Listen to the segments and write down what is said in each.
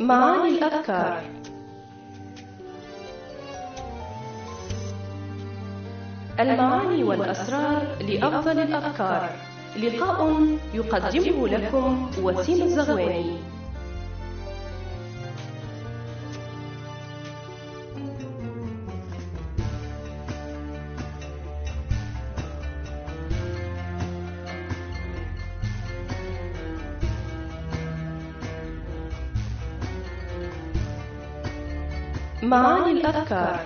معاني الأفكار. المعاني والأسرار لأفضل الأفكار. لقاء يقدمه لكم وسيم الزغواني. معاني الأفكار.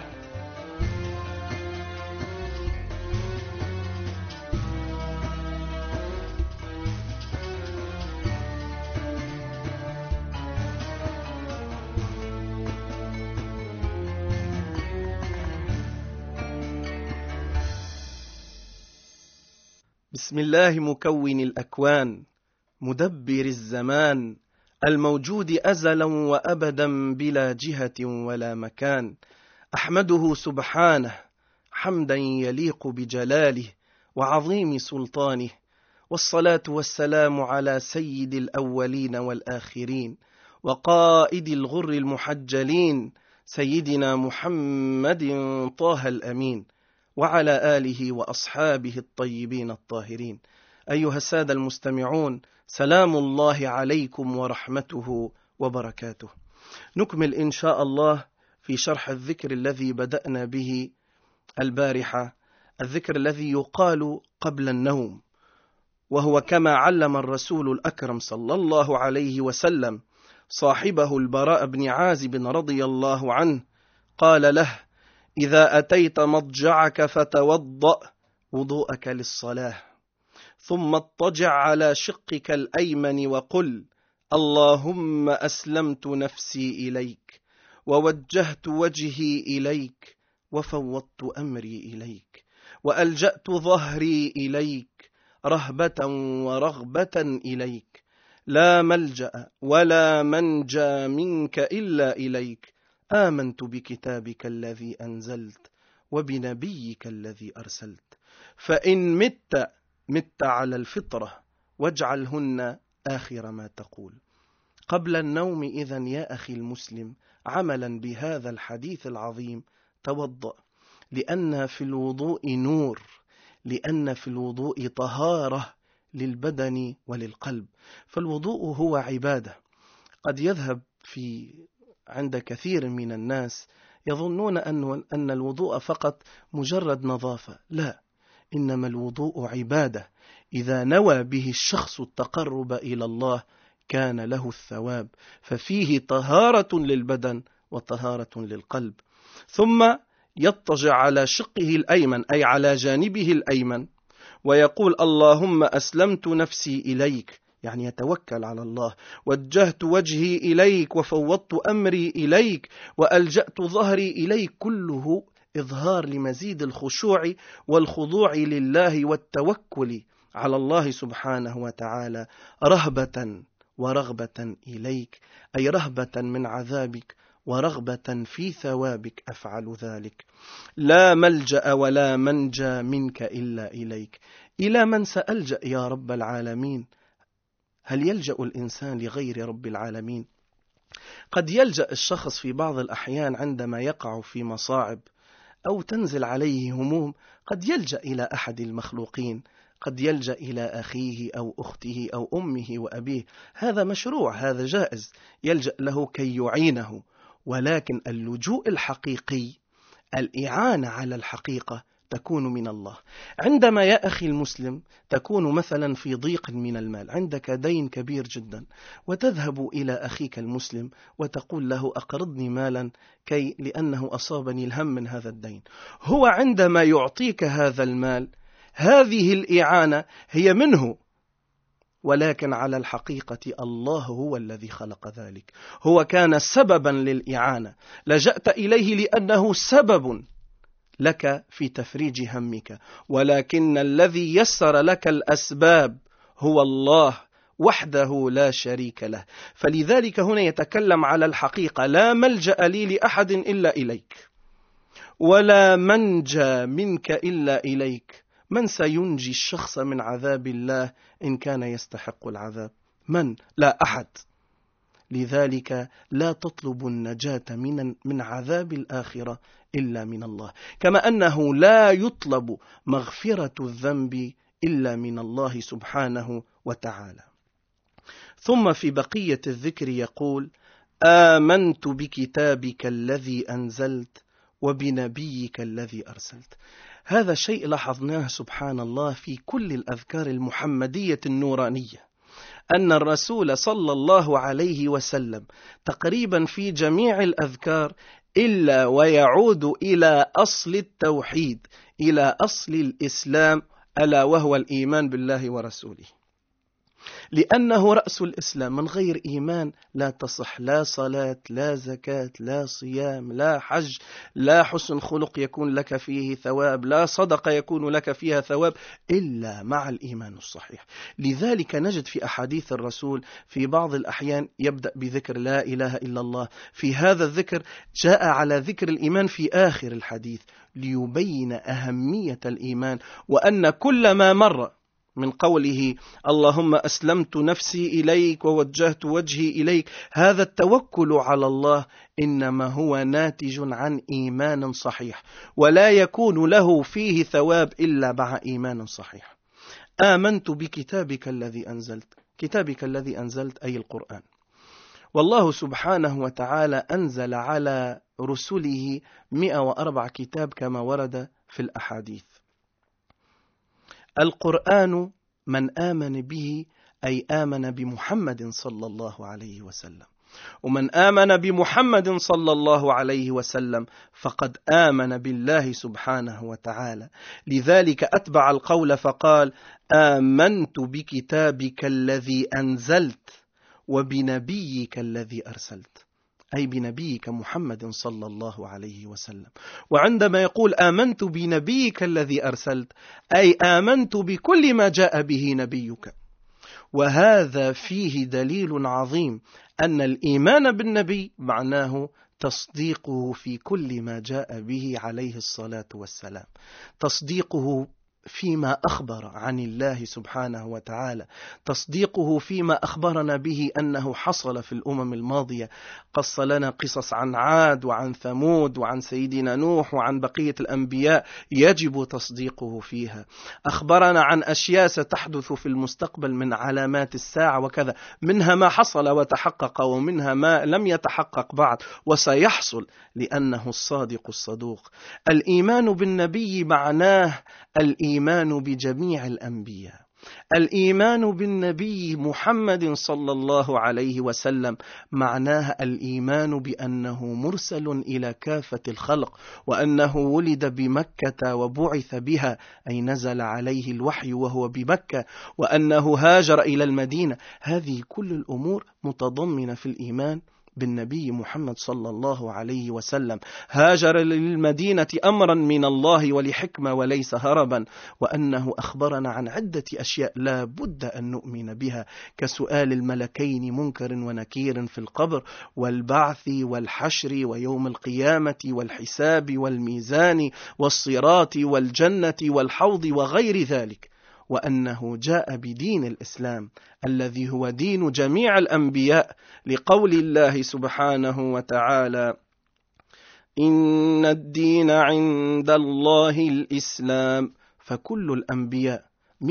بسم الله مكون الأكوان، مدبر الزمان، الموجود أزلا وأبدا بلا جهة ولا مكان. أحمده سبحانه حمدا يليق بجلاله وعظيم سلطانه، والصلاة والسلام على سيد الأولين والآخرين وقائد الغر المحجلين سيدنا محمد طه الأمين، وعلى آله وأصحابه الطيبين الطاهرين. أيها السادة المستمعون، سلام الله عليكم ورحمته وبركاته. نكمل إن شاء الله في شرح الذكر الذي بدأنا به البارحة، الذكر الذي يقال قبل النوم، وهو كما علم الرسول الأكرم صلى الله عليه وسلم صاحبه البراء بن عازب رضي الله عنه، قال له: إذا أتيت مضجعك فتوضأ وضوءك للصلاة، ثم اضطجع على شقك الأيمن وقل: اللهم أسلمت نفسي إليك ووجهت وجهي إليك وفوضت أمري إليك وألجأت ظهري إليك رهبة ورغبة إليك، لا ملجأ ولا منجى منك إلا إليك، آمنت بكتابك الذي أنزلت وبنبيك الذي أرسلت، فإن مت على الفطرة واجعلهن آخر ما تقول. قبل النوم إذن يا أخي المسلم، عملا بهذا الحديث العظيم، توضأ، لأن في الوضوء نور، لأن في الوضوء طهارة للبدن وللقلب. فالوضوء هو عبادة. قد يذهب عند كثير من الناس يظنون أن الوضوء فقط مجرد نظافة. لا، إنما الوضوء عبادة، إذا نوى به الشخص التقرب إلى الله كان له الثواب، ففيه طهارة للبدن وطهارة للقلب. ثم يضطجع على شقه الأيمن، أي على جانبه الأيمن، ويقول: اللهم أسلمت نفسي إليك، يعني يتوكل على الله، وجهت وجهي إليك وفوضت أمري إليك وألجأت ظهري إليك، كله إظهار لمزيد الخشوع والخضوع لله والتوكل على الله سبحانه وتعالى، رهبة ورغبة إليك، أي رهبة من عذابك ورغبة في ثوابك أفعل ذلك. لا ملجأ ولا منجى منك إلا إليك. إلى من سألجأ يا رب العالمين؟ هل يلجأ الإنسان لغير رب العالمين؟ قد يلجأ الشخص في بعض الأحيان عندما يقع في مصاعب أو تنزل عليه هموم، قد يلجأ إلى أحد المخلوقين، قد يلجأ إلى أخيه أو أخته أو أمه وأبيه، هذا مشروع، هذا جائز، يلجأ له كي يعينه. ولكن اللجوء الحقيقي، الإعانة على الحقيقة، تكون من الله. عندما يا أخي المسلم تكون مثلا في ضيق من المال، عندك دين كبير جدا، وتذهب إلى أخيك المسلم وتقول له: أقرضني مالا لأنه أصابني الهم من هذا الدين. هو عندما يعطيك هذا المال، هذه الإعانة هي منه، ولكن على الحقيقة الله هو الذي خلق ذلك، هو كان سببا للإعانة، لجأت إليه لأنه سبب لك في تفريج همك، ولكن الذي يسر لك الأسباب هو الله وحده لا شريك له. فلذلك هنا يتكلم على الحقيقة: لا ملجأ لي لأحد إلا إليك ولا منجى منك إلا إليك. من سينجي الشخص من عذاب الله إن كان يستحق العذاب؟ من؟ لا أحد. لذلك لا تطلب النجاة من عذاب الآخرة إلا من الله، كما أنه لا يطلب مغفرة الذنب إلا من الله سبحانه وتعالى. ثم في بقية الذكر يقول: آمنت بكتابك الذي أنزلت وبنبيك الذي أرسلت. هذا شيء لاحظناه سبحان الله في كل الأذكار المحمدية النورانية، أن الرسول صلى الله عليه وسلم تقريبا في جميع الأذكار إلا ويعود إلى أصل التوحيد، إلى أصل الإسلام، ألا وهو الإيمان بالله ورسوله، لأنه رأس الإسلام. من غير إيمان لا تصح لا صلاة، لا زكاة، لا صيام، لا حج، لا حسن خلق يكون لك فيه ثواب، لا صدقة يكون لك فيها ثواب، إلا مع الإيمان الصحيح. لذلك نجد في أحاديث الرسول في بعض الأحيان يبدأ بذكر لا إله إلا الله، في هذا الذكر جاء على ذكر الإيمان في آخر الحديث ليبين أهمية الإيمان، وأن كل ما مر من قوله اللهم أسلمت نفسي إليك ووجهت وجهي إليك، هذا التوكل على الله إنما هو ناتج عن إيمان صحيح، ولا يكون له فيه ثواب إلا مع إيمان صحيح. آمنت بكتابك الذي أنزلت، كتابك الذي أنزلت أي القرآن. والله سبحانه وتعالى أنزل على رسله 104 كتاب كما ورد في الأحاديث. القرآن من آمن به أي آمن بمحمد صلى الله عليه وسلم، ومن آمن بمحمد صلى الله عليه وسلم فقد آمن بالله سبحانه وتعالى. لذلك أتبع القول فقال: آمنت بكتابك الذي أنزلت وبنبيك الذي أرسلت، أي بنبيك محمد صلى الله عليه وسلم. وعندما يقول آمنت بنبيك الذي أرسلت أي آمنت بكل ما جاء به نبيك. وهذا فيه دليل عظيم أن الإيمان بالنبي معناه تصديقه في كل ما جاء به عليه الصلاة والسلام، تصديقه فيما أخبر عن الله سبحانه وتعالى، تصديقه فيما أخبرنا به أنه حصل في الأمم الماضية. قص لنا قصص عن عاد وعن ثمود وعن سيدنا نوح وعن بقية الأنبياء يجب تصديقه فيها. أخبرنا عن أشياء ستحدث في المستقبل من علامات الساعة وكذا، منها ما حصل وتحقق ومنها ما لم يتحقق بعد وسيحصل، لأنه الصادق الصدوق. الإيمان بالنبي معناه الإيمان بجميع الأنبياء. الإيمان بالنبي محمد صلى الله عليه وسلم معناه الإيمان بأنه مرسل إلى كافة الخلق، وأنه ولد بمكة وبعث بها، أي نزل عليه الوحي وهو بمكة، وأنه هاجر إلى المدينة. هذه كل الأمور متضمنة في الإيمان بالنبي محمد صلى الله عليه وسلم. هاجر للمدينة أمرا من الله ولحكمة وليس هربا، وأنه أخبرنا عن عدة أشياء لا بد أن نؤمن بها، كسؤال الملكين منكر ونكير في القبر، والبعث والحشر ويوم القيامة والحساب والميزان والصراط والجنة والحوض وغير ذلك، وأنه جاء بدين الإسلام الذي هو دين جميع الأنبياء، لقول الله سبحانه وتعالى: إن الدين عند الله الإسلام. فكل الأنبياء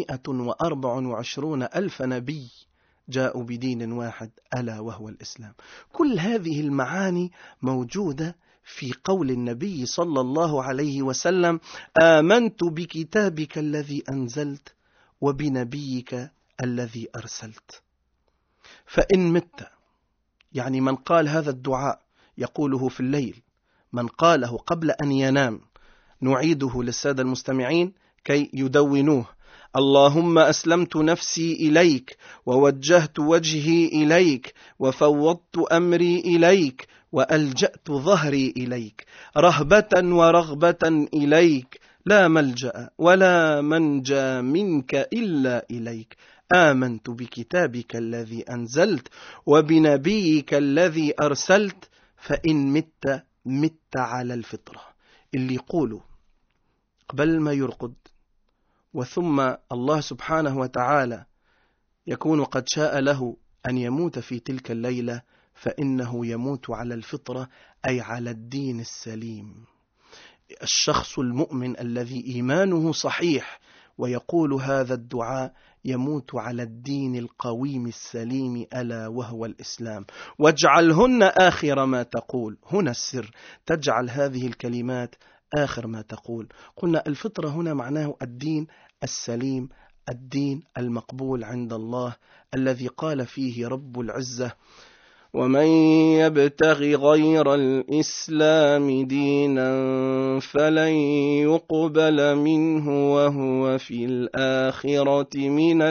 124,000 نبي جاءوا بدين واحد ألا وهو الإسلام. كل هذه المعاني موجودة في قول النبي صلى الله عليه وسلم: آمنت بكتابك الذي أنزلت وبنبيك الذي أرسلت. فإن مت، يعني من قال هذا الدعاء يقوله في الليل، من قاله قبل أن ينام، نعيده للسادة المستمعين كي يدونوه: اللهم أسلمت نفسي إليك ووجهت وجهي إليك وفوضت أمري إليك وألجأت ظهري إليك رهبة ورغبة إليك، لا ملجأ ولا منجى منك إلا إليك. آمنت بكتابك الذي أنزلت وبنبيك الذي أرسلت. فإن مت على الفطرة. اللي يقولوا قبل ما يرقد وثم الله سبحانه وتعالى يكون قد شاء له أن يموت في تلك الليلة، فإنه يموت على الفطرة، أي على الدين السليم. الشخص المؤمن الذي إيمانه صحيح ويقول هذا الدعاء يموت على الدين القويم السليم، ألا وهو الإسلام. واجعلهن آخر ما تقول. هنا السر، تجعل هذه الكلمات آخر ما تقول. قلنا الفطرة هنا معناه الدين السليم، الدين المقبول عند الله، الذي قال فيه رب العزة: ومن يبتغ غير الإسلام دينا فلن يقبل منه وهو في الآخرة من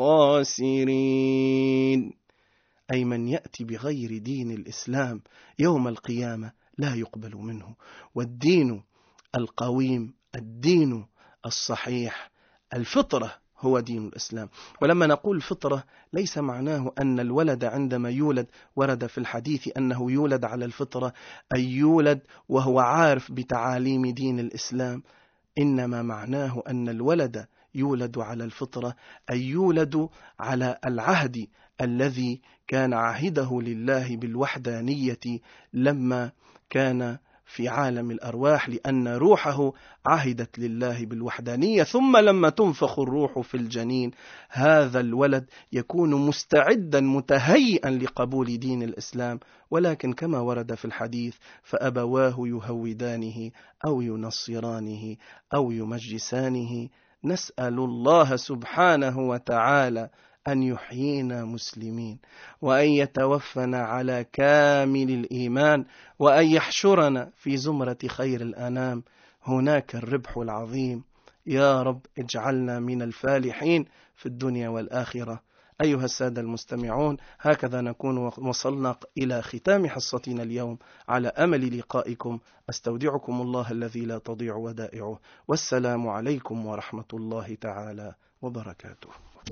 الخاسرين. أي من يأتي بغير دين الإسلام يوم القيامة لا يقبل منه. والدين القويم، الدين الصحيح، الفطرة هو دين الإسلام. ولما نقول فطرة ليس معناه أن الولد عندما يولد، ورد في الحديث أنه يولد على الفطرة، أي يولد وهو عارف بتعاليم دين الإسلام. إنما معناه أن الولد يولد على الفطرة، أي يولد على العهد الذي كان عهده لله بالوحدانية لما كان في عالم الأرواح، لأن روحه عهدت لله بالوحدانية. ثم لما تنفخ الروح في الجنين، هذا الولد يكون مستعدا متهيئا لقبول دين الإسلام. ولكن كما ورد في الحديث: فأبواه يهودانه أو ينصرانه أو يمجسانه. نسأل الله سبحانه وتعالى أن يحيينا مسلمين، وأن يتوفنا على كامل الإيمان، وأن يحشرنا في زمرة خير الأنام، هناك الربح العظيم. يا رب اجعلنا من الفالحين في الدنيا والآخرة. أيها السادة المستمعون، هكذا نكون وصلنا إلى ختام حصتنا اليوم، على أمل لقائكم. أستودعكم الله الذي لا تضيع ودائعه، والسلام عليكم ورحمة الله تعالى وبركاته.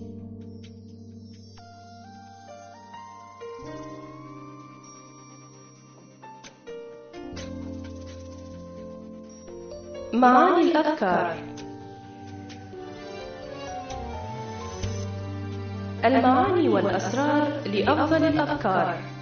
معاني الأذكار. المعاني والأسرار لأفضل الأذكار.